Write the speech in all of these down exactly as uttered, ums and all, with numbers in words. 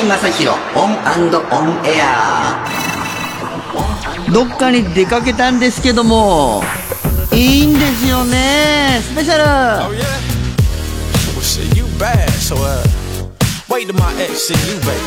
正宏オン&オンエア。 どっかに出かけたんですけどもいいんですよねスペシャル。 Oh yeah? Well shit, you bad, so uh wait till my ex see you, baby.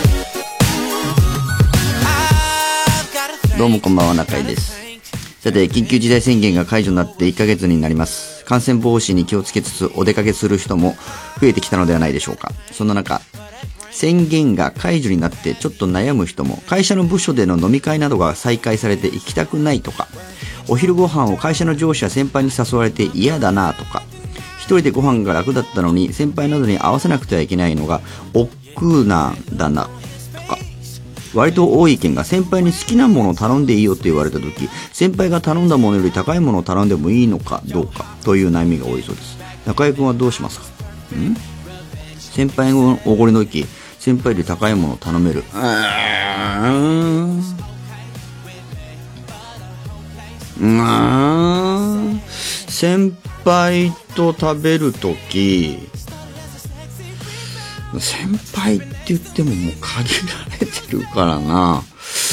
どうもこんばんは、中井です。さて、緊急事態宣言が解除になっていっかげつになります。感染防止に気をつけつつお出かけする人も増えてきたのではないでしょうか。そんな中、宣言が解除になってちょっと悩む人も、会社の部署での飲み会などが再開されて行きたくないとか、お昼ご飯を会社の上司や先輩に誘われて嫌だなとか、一人でご飯が楽だったのに先輩などに合わせなくてはいけないのが億劫なんだなとか、割と多い意見が、先輩に好きなものを頼んでいいよと言われた時、先輩が頼んだものより高いものを頼んでもいいのかどうかという悩みが多いそうです。中井くんはどうしますか？ん？先輩のおごりの時、先輩より高いものを頼める。うーんうーん先輩と食べるとき、先輩って言ってももう限られてるからな。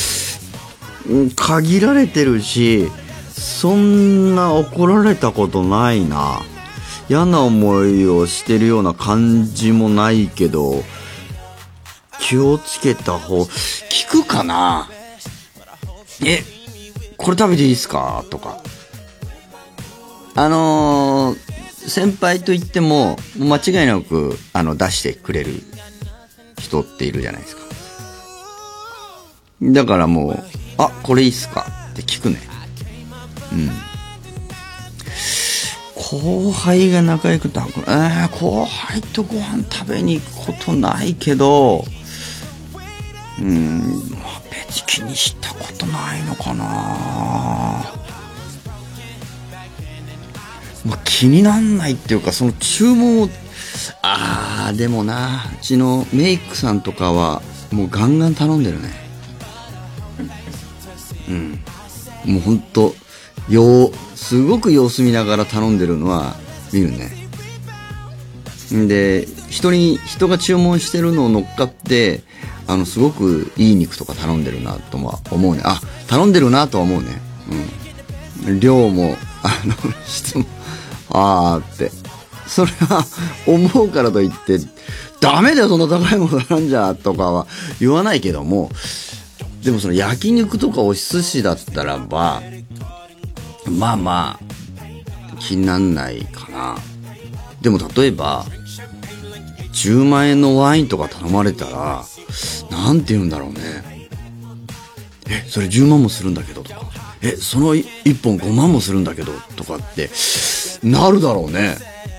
限られてるし、そんな怒られたことないな。嫌な思いをしてるような感じもないけど、気をつけた方、聞くかな？え、これ食べていいですか？とか。あのー、先輩と言っても間違いなくあの出してくれる人っているじゃないですか。だからもう、あ、これいいっすかって聞くね。うん。後輩が仲良くて、えー、後輩とご飯食べに行くことないけど、うん、別に気にしたことないのかな。まあ、気になんないっていうか、その注文を、あーでもな、うちのメイクさんとかはもうガンガン頼んでるね。うんもうほんとよすごく様子見ながら頼んでるのは見るね。で、人に人が注文してるのを乗っかって、あのすごくいい肉とか頼んでるなとは思うね。あ、頼んでるなとは思うね。うん。量もあの質もあーって、それは思うからといってダメだよそんな高いもの頼んじゃとかは言わないけども、でもその焼肉とかお寿司だったらばまあまあ気になんないかな。でも例えばじゅうまんえんのワインとか頼まれたらなんて言うんだろうね。え、それじゅうまんもするんだけどとか、え、そのいっぽんごまんもするんだけどとかってなるだろうね。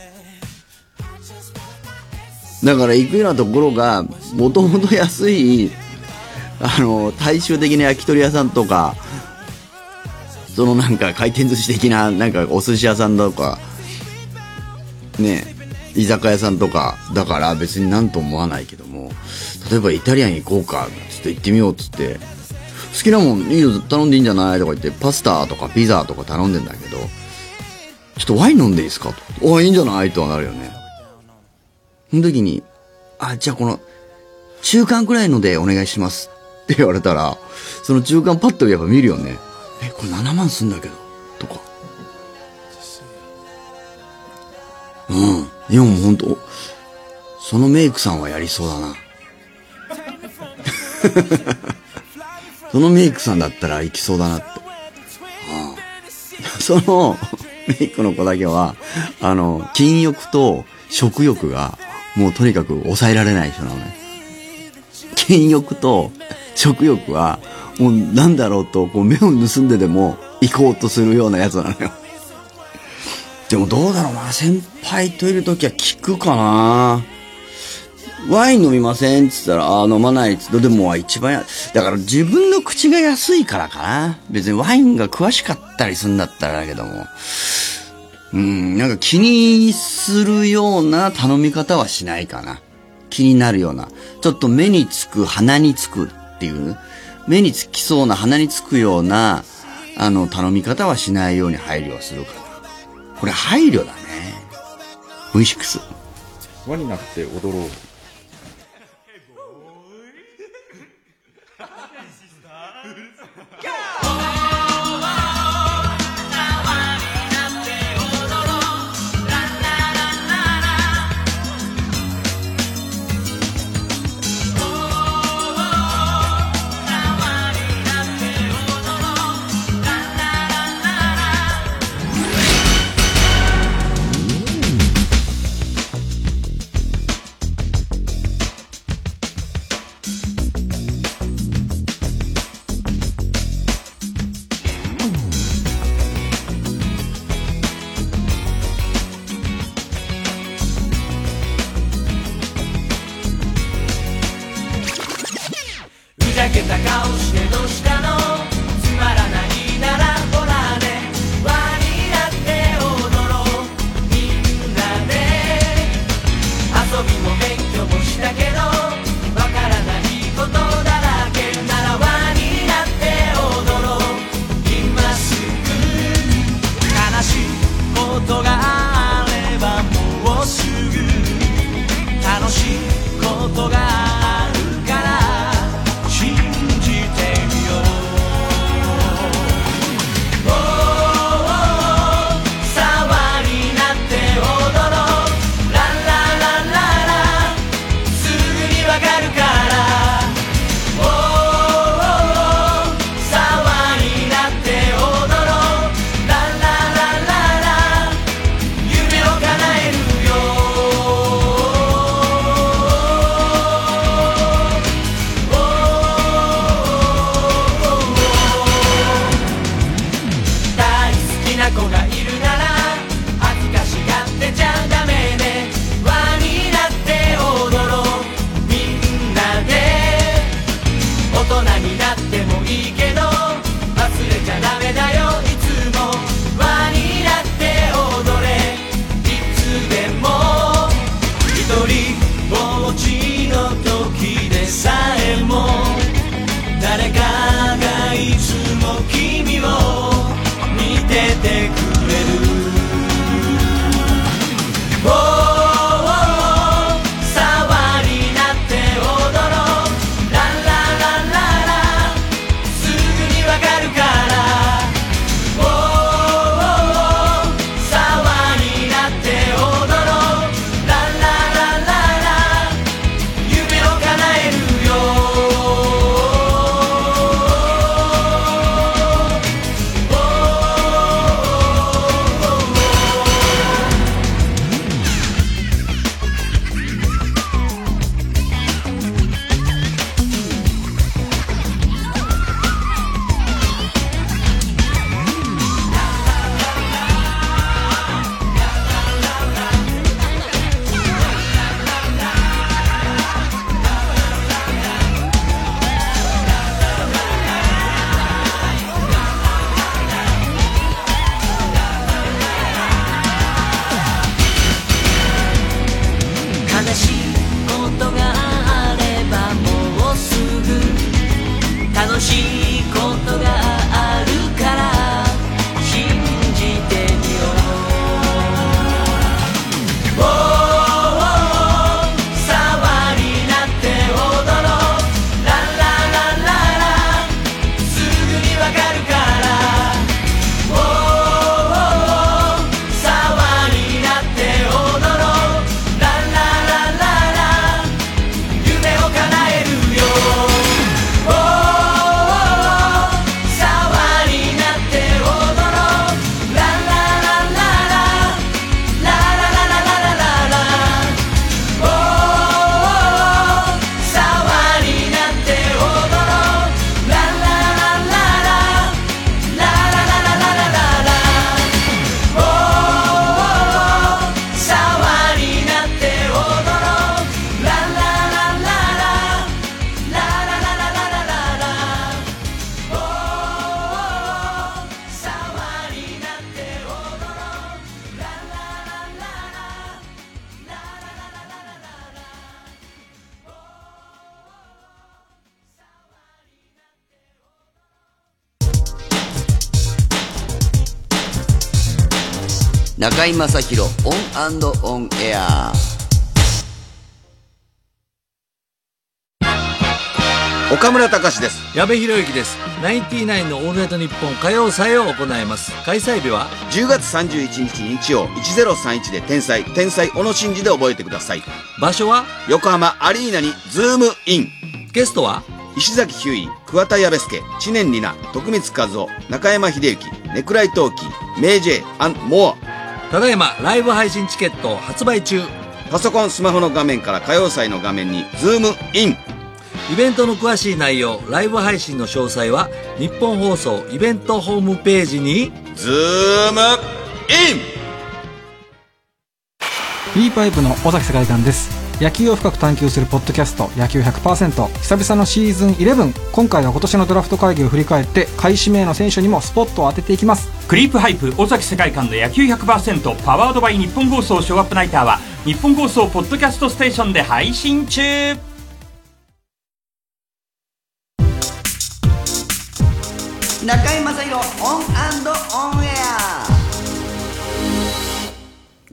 だから行くようなところがもともと安いあの大衆的な焼き鳥屋さんとか、そのなんか回転寿司的ななんかお寿司屋さんとかね、居酒屋さんとかだから別になんと思わないけども、例えばイタリアン行こうかつって行ってみようっつって、好きなもんいいよ頼んでいいんじゃないとか言ってパスタとかピザとか頼んでんだけど、ちょっとワイン飲んでいいですかと、おいいんじゃないとはなるよね。その時に、あ、じゃあこの中間くらいのでお願いしますって言われたら、その中間パッとやっぱ見るよね。え、これななまんすんだけどとか。うん。いやもうほんと、そのメイクさんはやりそうだな。そのメイクさんだったら行きそうだなって。ああ、そのメイクの子だけは、あの、禁欲と食欲がもうとにかく抑えられない人なのね。禁欲と食欲はもうなんだろうとこう目を盗んででも行こうとするようなやつなのよ。でもどうだろうな、先輩といるときは聞くかな。ワイン飲みませんっつったら、あ飲まないっつって、でも一番やだから自分の口が安いからかな。別にワインが詳しかったりするんだったらだけども、うん、なんか気にするような頼み方はしないかな。気になるような、ちょっと目につく鼻につくっていう、目につきそうな鼻につくようなあの頼み方はしないように配慮はするかな。これ配慮だね。ブイシックス輪になって踊ろう。 ことがあればもうすぐ楽しいことがあるから信じてみよう。誰かがいつも君を見ててくれる。おーおー騒になって踊ろう。ランランランランランすぐにわかるから。おーおー騒になって踊ろう。ランランランランラン夢を叶えるよ。悲しいことがあればもうすぐ楽しいことがあるから信じてみよう。おーおー騒になって踊ろう。ランランランランランすぐにわかるから。おーおー騒になって踊ろう。 中居正広オン&オンエア。 岡村隆史です。 矢部裕之です。ナインティナインのオールナイトニッポン歌謡祭を行います。開催日はじゅうがつさんじゅういちにち日曜いちぜろさんいちで天才天才小野伸二で覚えてください。 場所は横浜アリーナにズームイン。 ゲストは石崎ひゅうい、桑田矢部助、知念里奈、徳光和夫、中山秀幸、ネクライトーキー、メイジェイアンモア。 ただいまライブ配信チケット発売中。 パソコンスマホの画面から歌謡祭の画面にズームイン。 イベントの詳しい内容、ライブ配信の詳細は日本放送イベントホームページにズームイン。 B パイプの尾崎世界観です。野球を深く探求するポッドキャスト野球 ひゃくパーセント、 久々のシーズンじゅういち。今回は今年のドラフト会議を振り返って下位指名の選手にもスポットを当てていきます。 クリープハイプ尾崎世界観の野球 ひゃくパーセント パワードバイ日本放送ショーアップナイターは日本放送ポッドキャストステーションで配信中。 中居正広オン&オンエア。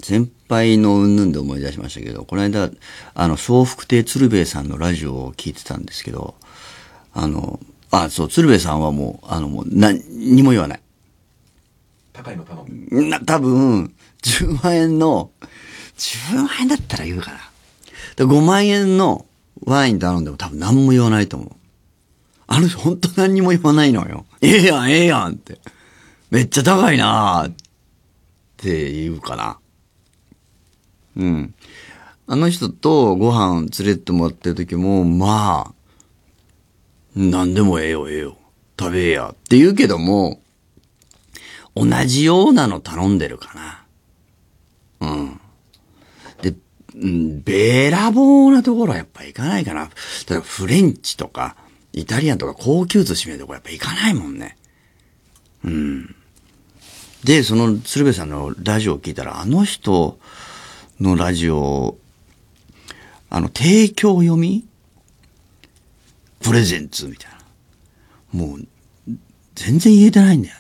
先輩の云々で思い出しましたけど、この間、あの、笑福亭鶴瓶さんのラジオを聞いてたんですけど、あの、あ、そう、鶴瓶さんはもう、あの、もう、何にも言わない。 高いの頼む。 な、多分、じゅうまん円の、じゅうまん円だったら言うかな。でごまん円のワイン頼んでも多分何も言わないと思う。あの人ほんと何にも言わないのよ。ええやん、ええやんって。めっちゃ高いなーって言うかな。うん。あの人とご飯連れてってもらってる時も、まあ、何でもええよ、ええよ。食べえや。って言うけども、同じようなの頼んでるかな。うん。で、うん、べらぼうなところはやっぱ行かないかな。例えばフレンチとか、イタリアンとか高級寿司見るとこやっぱ行かないもんね。うん。で、その鶴瓶さんのラジオを聞いたら、あの人のラジオ、あの、提供読みプレゼンツみたいな。もう、全然言えてないんだよね。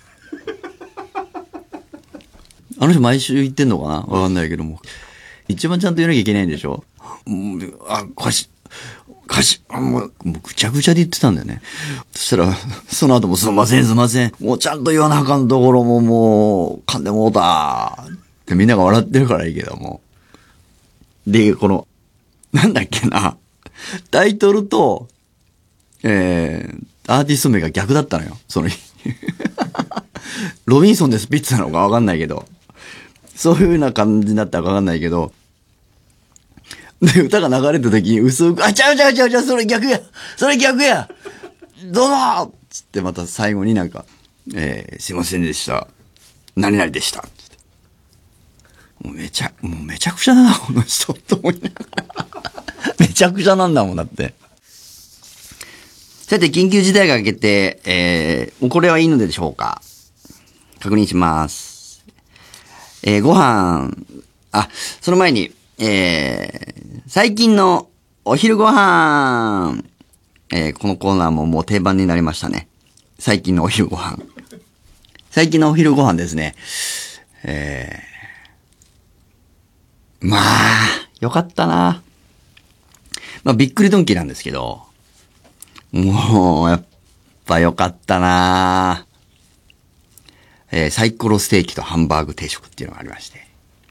あの人毎週言ってんのかなわかんないけども。一番ちゃんと言わなきゃいけないんでしょもうあ、歌詞、歌詞、あもう、もうぐちゃぐちゃで言ってたんだよね。そしたら、その後もすいませんすいません。もうちゃんと言わなあかんところももう、噛んでもうたってみんなが笑ってるからいいけども。で、この、なんだっけな。タイトルと、えー、アーティスト名が逆だったのよ。その日。ロビンソンでスピッツなのかわかんないけど。そういう風な感じだったかわかんないけど。で、歌が流れた時に薄く、あ、ちゃうちゃうちゃうちゃう、それ逆やそれ逆やどうぞつってまた最後になんか、えー、すいませんでした。何々でした。つってもうめちゃ、もうめちゃくちゃだな、この人。と思いながら。めちゃくちゃなんだもん、だって。さて、緊急事態が明けて、えー、これはいいのでしょうか。確認します。えー、ご飯、あ、その前に、えー、最近のお昼ご飯、えー、このコーナーももう定番になりましたね。最近のお昼ご飯。最近のお昼ご飯ですね。えー、まあ、よかったな。まあ、びっくりドンキーなんですけど、もう、やっぱよかったなえー、サイコロステーキとハンバーグ定食っていうのがありまして。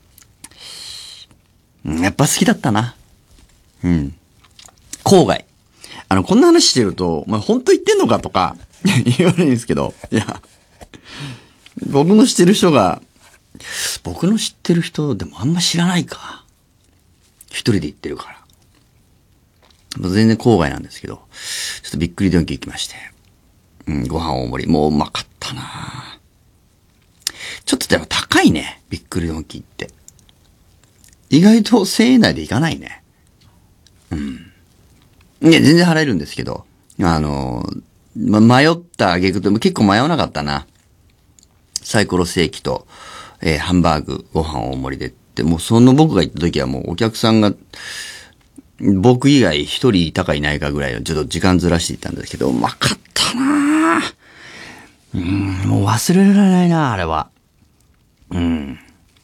うん、やっぱ好きだったな。うん。郊外。あの、こんな話してると、お前本当言ってんのかとか言われるんですけど、いや、僕の知ってる人が、僕の知ってる人でもあんま知らないか。一人で行ってるから。全然郊外なんですけど、ちょっとびっくりドンキー行きまして。うん、ご飯大盛り。もううまかったなちょっとでも高いね。びっくりドンキーって。意外とせんえん台で行かないね。うん。いや、全然払えるんですけど、あの、ま、迷った挙句でも結構迷わなかったな。サイコロステーキと、えー、ハンバーグ、ご飯大盛りでって、もうその僕が行った時はもうお客さんが、僕以外一人いたかいないかぐらいをちょっと時間ずらしていったんですけど、うまかったなぁ。うん、もう忘れられないなぁ、あれは。うん。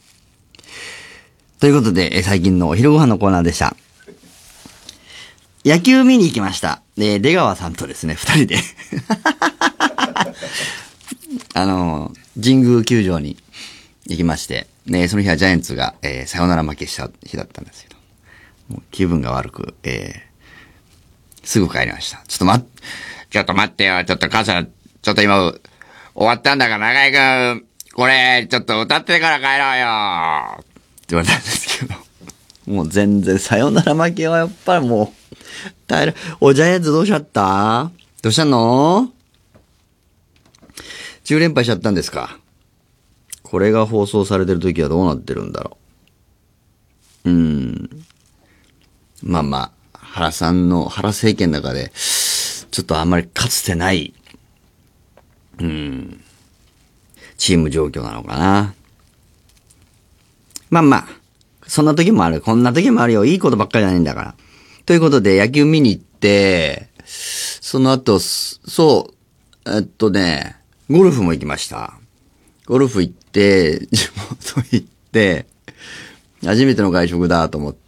ということで、え最近のお昼ご飯のコーナーでした。野球見に行きました。で、出川さんとですね、二人で。あの、神宮球場に行きまして、ね、その日はジャイアンツが、えー、サヨナラ負けした日だったんですけど、もう気分が悪く、えー、すぐ帰りました。ちょっと待っ、ちょっと待ってよ、ちょっと母さん、ちょっと今、終わったんだから、中井くん、これ、ちょっと歌ってから帰ろうよって言われたんですけど、もう全然、サヨナラ負けはやっぱりもう、耐える。お、ジャイアンツどうしちゃった？どうしたの？じゅう連敗しちゃったんですか？これが放送されてる時はどうなってるんだろう。うーん。まあまあ、原さんの、原政権の中で、ちょっとあんまりかつてない、うーん、チーム状況なのかな。まあまあ、そんな時もある。こんな時もあるよ。いいことばっかりじゃないんだから。ということで、野球見に行って、その後、そう、えっとね、ゴルフも行きました。ゴルフ行って、地元行って、 初めての外食だと思って、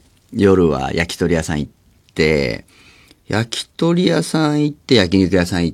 夜は焼き鳥屋さん行って、焼き鳥屋さん行って、焼肉屋さん行って、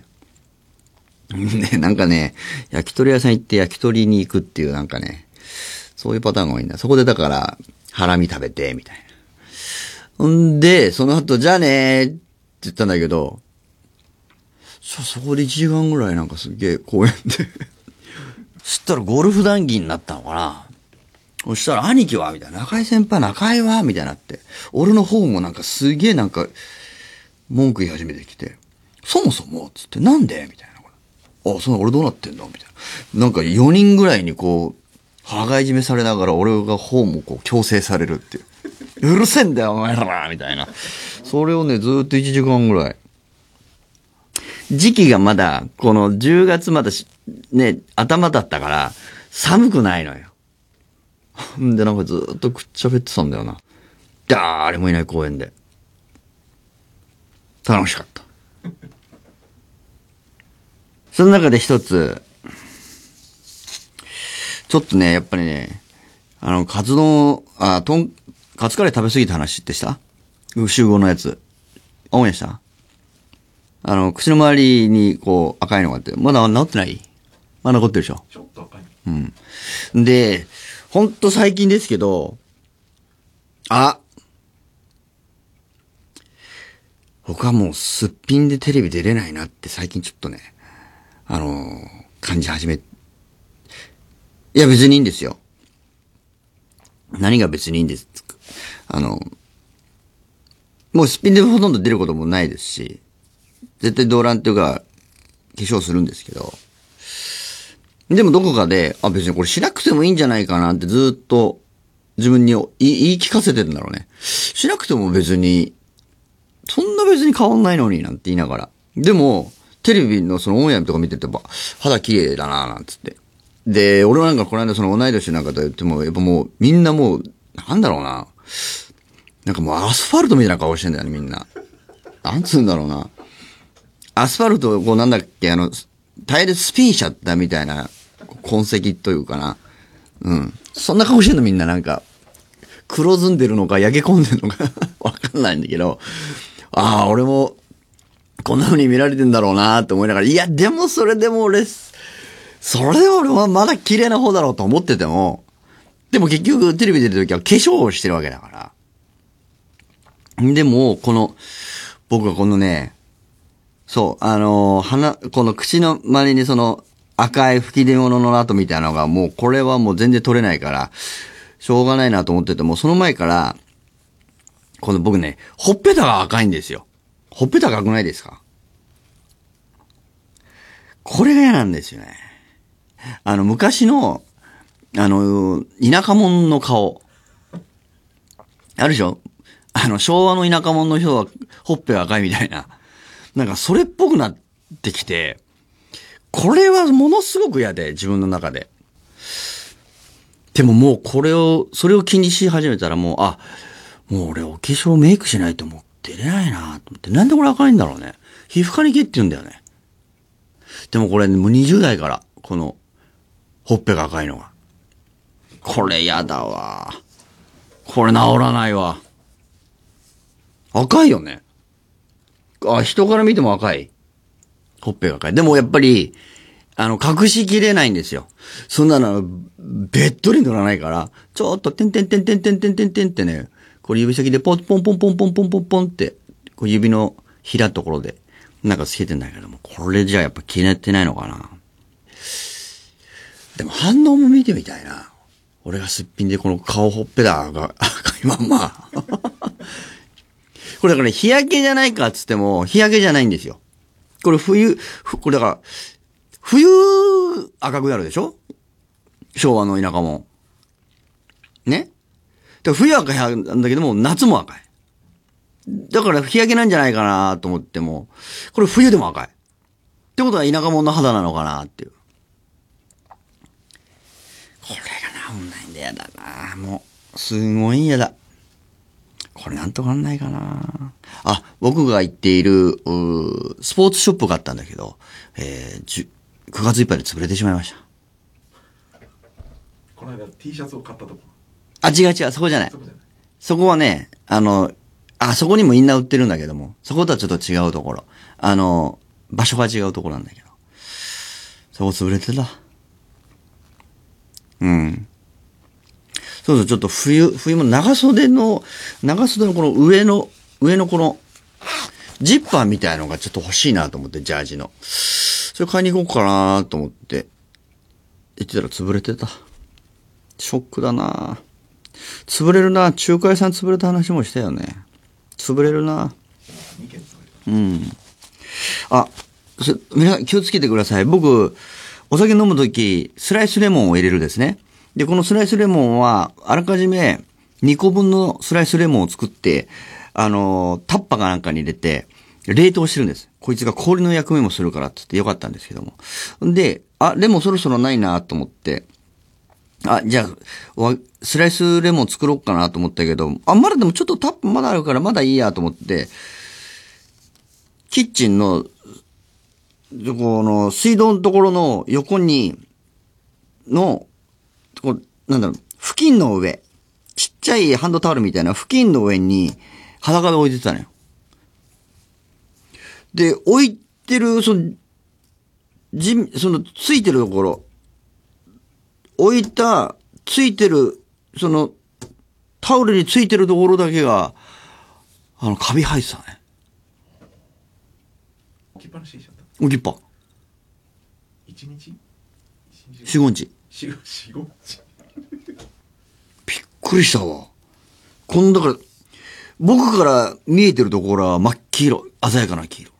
ね、なんかね、焼き鳥屋さん行って焼き鳥に行くっていうなんかね、そういうパターンが多いんだ。そこでだから、ハラミ食べて、みたいな。んで、その後、じゃあねーって言ったんだけど、そ、そこでいちじかんぐらいなんかすげえ公園で。そしたらゴルフ談義になったのかな。そしたら兄貴はみたいな。中井先輩中井はみたいになって。俺の方もなんかすげえなんか、文句言い始めてきて。そもそもつってなんでみたいな。あ、そんな俺どうなってんのみたいな。なんかよにんぐらいにこう、羽交い締めされながら俺が方もこう強制されるっていう。うるせえんだよお前らみたいな。それをね、ずーっといちじかんぐらい。時期がまだ、このじゅうがつまだし、ね、頭だったから、寒くないのよ。んで、なんかずーっとくっちゃべってたんだよな。誰もいない公園で。楽しかった。その中で一つ、ちょっとね、やっぱりね、あの、カツ丼、あ、トン、カツカレー食べ過ぎた話ってした集合のやつ。オンエアしたあの、口の周りに、こう、赤いのがあって、まだ治ってないまだ残ってるでしょちょっと赤い。 うん。で、ほんと最近ですけど、あ僕はもうすっぴんでテレビ出れないなって最近ちょっとね、あのー、感じ始め、いや別にいいんですよ。何が別にいいんですか。あの、もうすっぴんでほとんど出ることもないですし、絶対動乱っていうか、化粧するんですけど、でもどこかで、あ、別にこれしなくてもいいんじゃないかなってずっと自分に言い聞かせてるんだろうね。しなくても別に、そんな別に変わんないのになんて言いながら。でも、テレビのそのオンエアとか見ててば、肌綺麗だななんつって。で、俺なんかこの間その同い年なんかと言っても、やっぱもうみんなもう、なんだろうな。なんかもうアスファルトみたいな顔してんだよね、みんな。なんつうんだろうな。アスファルトをこうなんだっけ、あの、タイヤでスピンしちゃったみたいな痕跡というかな。うん。そんな顔してんのみんななんか、黒ずんでるのか焼け込んでるのかわかんないんだけど、ああ、俺も、こんな風に見られてんだろうなって思いながら、いや、でもそれでも俺、それで俺はまだ綺麗な方だろうと思ってても、でも結局テレビ出てる時は化粧をしてるわけだから。でも、この、僕はこのね、そう、あのー、鼻、この口の周りにその赤い吹き出物の跡みたいなのがもうこれはもう全然取れないから、しょうがないなと思ってても、その前から、この僕ね、ほっぺたが赤いんですよ。ほっぺた赤くないですか？これが嫌なんですよね。あの、昔の、あの、田舎者の顔。あるでしょ？あの、昭和の田舎者の人はほっぺが赤いみたいな。なんかそれっぽくなってきて、これはものすごく嫌で、自分の中で。でももうこれを、それを気にし始めたらもう、あ、もう俺お化粧メイクしないともう出れないなと思って、なんでこれ赤いんだろうね。皮膚科に行けって言うんだよね。でもこれ、もうにじゅう代から、この、ほっぺが赤いのが。これやだわ。これ治らないわ。赤いよね。あ、人から見ても赤い。ほっぺが赤い。でもやっぱり、あの、隠しきれないんですよ。そんなの、べっとり塗らないから、ちょっと、てんてんてんてんてんてんてんてんってね、これ指先でポンポンポンポンポンポンポンポンって、こう指のひらのところで、なんかつけてんだけども、これじゃやっぱ気になってないのかな。でも反応も見てみたいな。俺がすっぴんでこの顔ほっぺだが赤いまんま。これだからね、日焼けじゃないかっつっても、日焼けじゃないんですよ。これ冬、これだから、冬赤くなるでしょ？昭和の田舎も。ね？だから冬赤いなんだけども、夏も赤い。だから日焼けなんじゃないかなと思っても、これ冬でも赤い。ってことは田舎者の肌なのかなっていう。これが治んないんでやだなもう、すごい嫌だ。これなんとかなんないかなあ、僕が行っている、うスポーツショップがあったんだけど、えー、くがついっぱいで潰れてしまいました。 この間 T シャツを買ったとこ。 あ、違う違う、そこじゃない。 そこじゃない。 そこはね、あの、あ、そこにもインナー売ってるんだけども、そことはちょっと違うところ。あの、場所が違うところなんだけど。そこ潰れてた。うん。そうそう、ちょっと冬、冬も長袖の、長袖のこの上の、上のこの、ジッパーみたいのがちょっと欲しいなと思って、ジャージの。それ買いに行こうかなと思って、言ってたら潰れてた。ショックだな潰れるな仲介さん潰れた話もしたよね。潰れるなうん。あ、皆さん気をつけてください。僕、お酒飲むとき、スライスレモンを入れるですね。で、このスライスレモンは、あらかじめにこぶんのスライスレモンを作って、あの、タッパかなんかに入れて、冷凍してるんです。こいつが氷の役目もするからって言ってよかったんですけども。で、あ、レモンそろそろないなと思って、あ、じゃあ、スライスレモン作ろうかなと思ったけど、あ、まだでもちょっとタップまだあるからまだいいやと思って、キッチンの、この水道のところの横に、の、こう、なんだろう、布巾の上、ちっちゃいハンドタオルみたいな布巾の上に裸で置いてたのよ。で、置いてる、その、じ、その、ついてるところ、置いた、ついてる、その、タオルについてるところだけが、あの、カビ生えてたね。 置きっぱなしにしちゃった。 置きっぱ。 一日四五日。 四五日。びっくりしたわ。こんだから、僕から見えてるところは真っ黄色。鮮やかな黄色。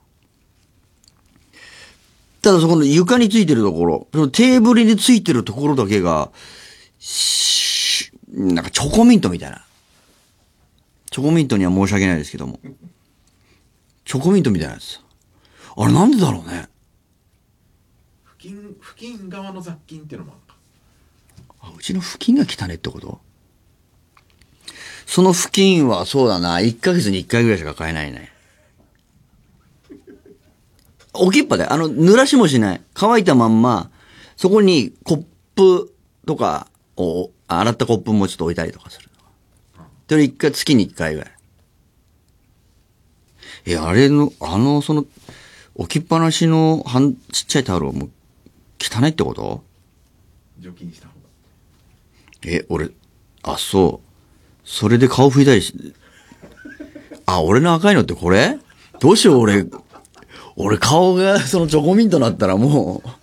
ただそこの床についてるところ、そのテーブルについてるところだけが、しなんかチョコミントみたいな。チョコミントには申し訳ないですけども。チョコミントみたいなやつ。あれなんでだろうね。 布巾、布巾側の雑菌っていうのもあるか。 あ、うちの布巾が汚ねってこと？その布巾はそうだな、いっかげつにいっかいぐらいしか買えないね。置きっぱで、あの、濡らしもしない。乾いたまんま、そこにコップとかを、洗ったコップもちょっと置いたりとかする。それ一回、月に一回ぐらい。え、あれの、あの、その、置きっぱなしの、はん、ちっちゃいタオルはもう、汚いってこと？ 除菌した方が。 え、俺、あ、そう。それで顔拭いたりし、あ、俺の赤いのってこれ？どうしよう、俺、俺顔がそのチョコミントになったらもう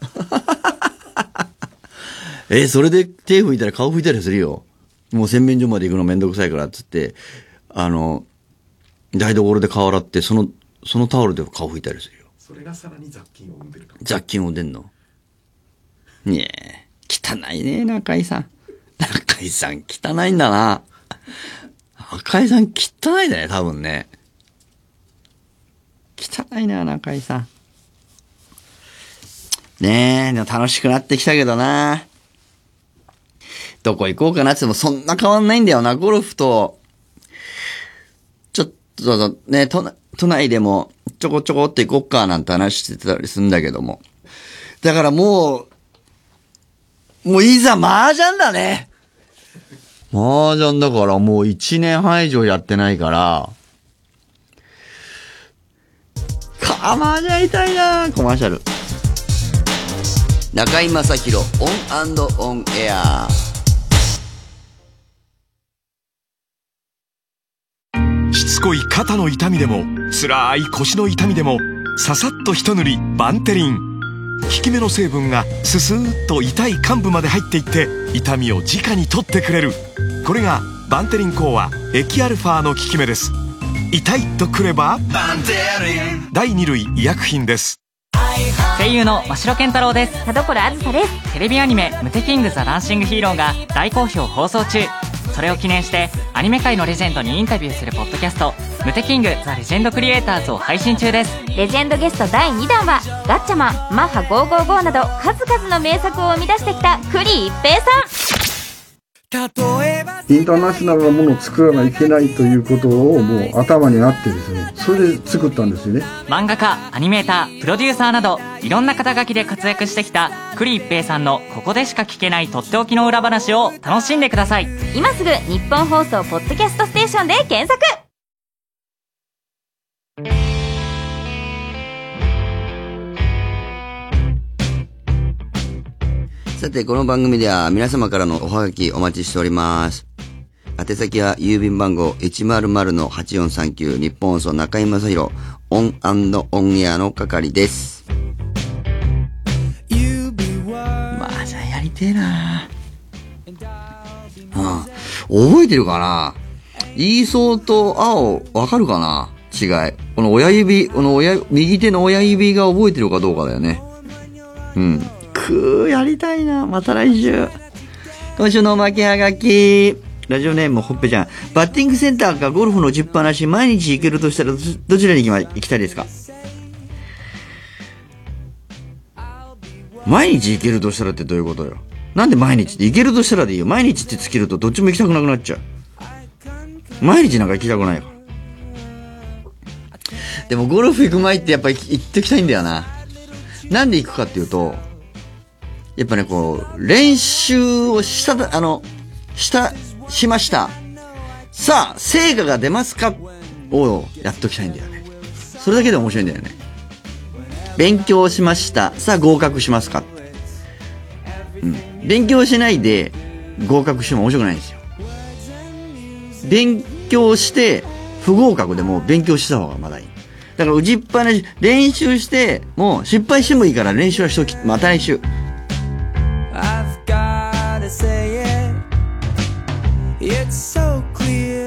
え、それで手拭いたら顔拭いたりするよ。もう洗面所まで行くのめんどくさいからっつって、あの、台所で顔洗って、その、そのタオルで顔拭いたりするよ。 それがさらに雑菌を生んでるかも。 雑菌を生んでんの。ねえ、汚いね、中井さん。中井さん汚いんだな。中井さん汚いね、多分ね。汚いな、中井さん。ねえ、でも楽しくなってきたけどな。どこ行こうかなってもそんな変わんないんだよな、ゴルフと。ちょっとね、都、都内でもちょこちょこって行こっかなんて話してたりするんだけども。だからもう、もういざ麻雀だね。麻雀だからもう一年半以上やってないから、か、麻雀やりたいな。コマーシャル。中井正広オン&オンエア。 しつこい肩の痛みでも、辛い腰の痛みでも、ささっと一塗りバンテリン。効き目の成分がススーッと痛い患部まで入っていって、痛みを直に取ってくれる。これがバンテリンコア液アルファの効き目です。痛いとくればバンテリン。第二類医薬品です。 声優の真城健太郎です。田所あずさです。テレビアニメムテキングザダンシングヒーローが大好評放送中。それを記念してアニメ界のレジェンドにインタビューするポッドキャストムテキングザレジェンドクリエイターズを配信中です。 レジェンドゲストだいにだんはガッチャマン、マッハごーごーごーなど数々の名作を生み出してきた栗一平さん。 インターナショナルなものを作らないといけないということをもう頭にあってですね、それで作ったんですよね。 漫画家、アニメーター、プロデューサーなどいろんな肩書きで活躍してきた栗一平さんのここでしか聞けないとっておきの裏話を楽しんでください。 今すぐ日本放送ポッドキャストステーションで検索。 さて、この番組では皆様からのおはがきお待ちしております。宛先は郵便番号 いちまるまるのはちよんさんきゅう 日本放送中井正広オン&オンエアの係です。まあ、じゃあやりてえなああ、覚えてるかな。イーソーと青、わかるかな違い。この親指、この親、右手の親指が覚えてるかどうかだよね。うん。くー、やりたいな。また来週。今週のおまけはがき。ラジオネームほっぺちゃん。バッティングセンターかゴルフの打ちっぱなし、毎日行けるとしたら ど, どちらに行き、ま、行きたいですか？毎日行けるとしたらってどういうことよ。なんで毎日って行けるとしたらでいいよ。毎日ってつけるとどっちも行きたくなくなっちゃう。毎日なんか行きたくないから。でもゴルフ行く前ってやっぱ行ってきたいんだよな。なんで行くかっていうと、やっぱね、こう、練習をした、あの、した、しました。さあ、成果が出ますかをやっときたいんだよね。それだけで面白いんだよね。勉強しました。さあ、合格しますか。うん。勉強しないで合格しても面白くないんですよ。勉強して、不合格でも勉強した方がまだいい。だから、打ちっぱなし、練習して、もう失敗してもいいから練習はしとき、また来週。 I've gotta say it, it's so clear,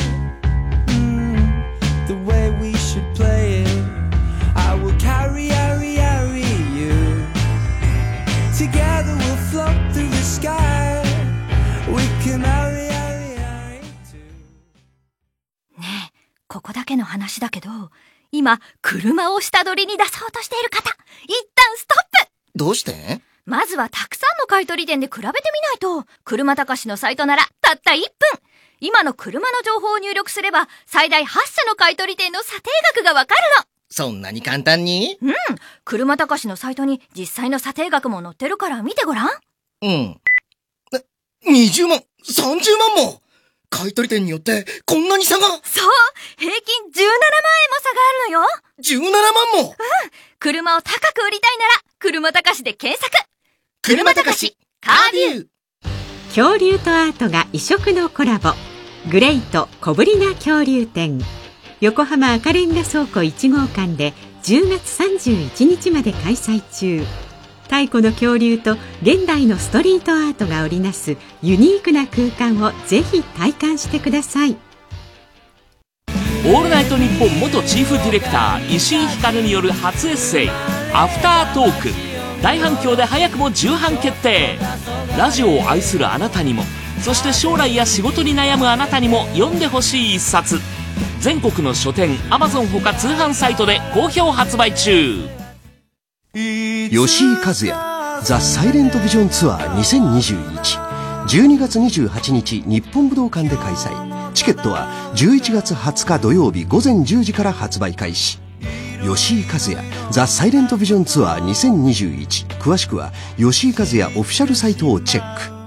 mm, the way we should play it. I will carry, carry, carry you. Together we'll float through the sky. We can carry, carry, carry too. ねえ、ここだけの話だけど、今、車を下取りに出そうとしている方、一旦ストップ。 どうして？ まずはたくさんの買取店で比べてみないと、車たかしのサイトならたったいっぷん。今の車の情報を入力すれば、最大はち社の買取店の査定額がわかるの。 そんなに簡単に？ うん。車たかしのサイトに実際の査定額も載ってるから見てごらん。 うん。にじゅうまん、さんじゅうまんも買取店によってこんなに差が。 そう。平均じゅうななまんえんも差があるのよ。 じゅうななまんも。 うん。車を高く売りたいなら、車たかしで検索。 車たかしカービュー。 恐竜とアートが異色のコラボ、グレイト小ぶりな恐竜展、横浜赤レンガ倉庫いち号館でじゅうがつさんじゅういちにちまで開催中。太古の恐竜と現代のストリートアートが織りなすユニークな空間をぜひ体感してください。 オールナイトニッポン元チーフディレクター石井ひかるによる初エッセイアフタートーク、大反響で早くも重版決定。ラジオを愛するあなたにも、そして将来や仕事に悩むあなたにも読んでほしい一冊。全国の書店、アマゾンほか通販サイトで好評発売中。 吉井和也ザ・サイレントビジョンツアーにせんにじゅういち、じゅうにがつにじゅうはちにち日本武道館で開催。チケットはじゅういちがつはつか土曜日午前じゅうじから発売開始。吉井和也ザ・サイレントビジョンツアーにせんにじゅういち、詳しくは吉井和也オフィシャルサイトをチェック。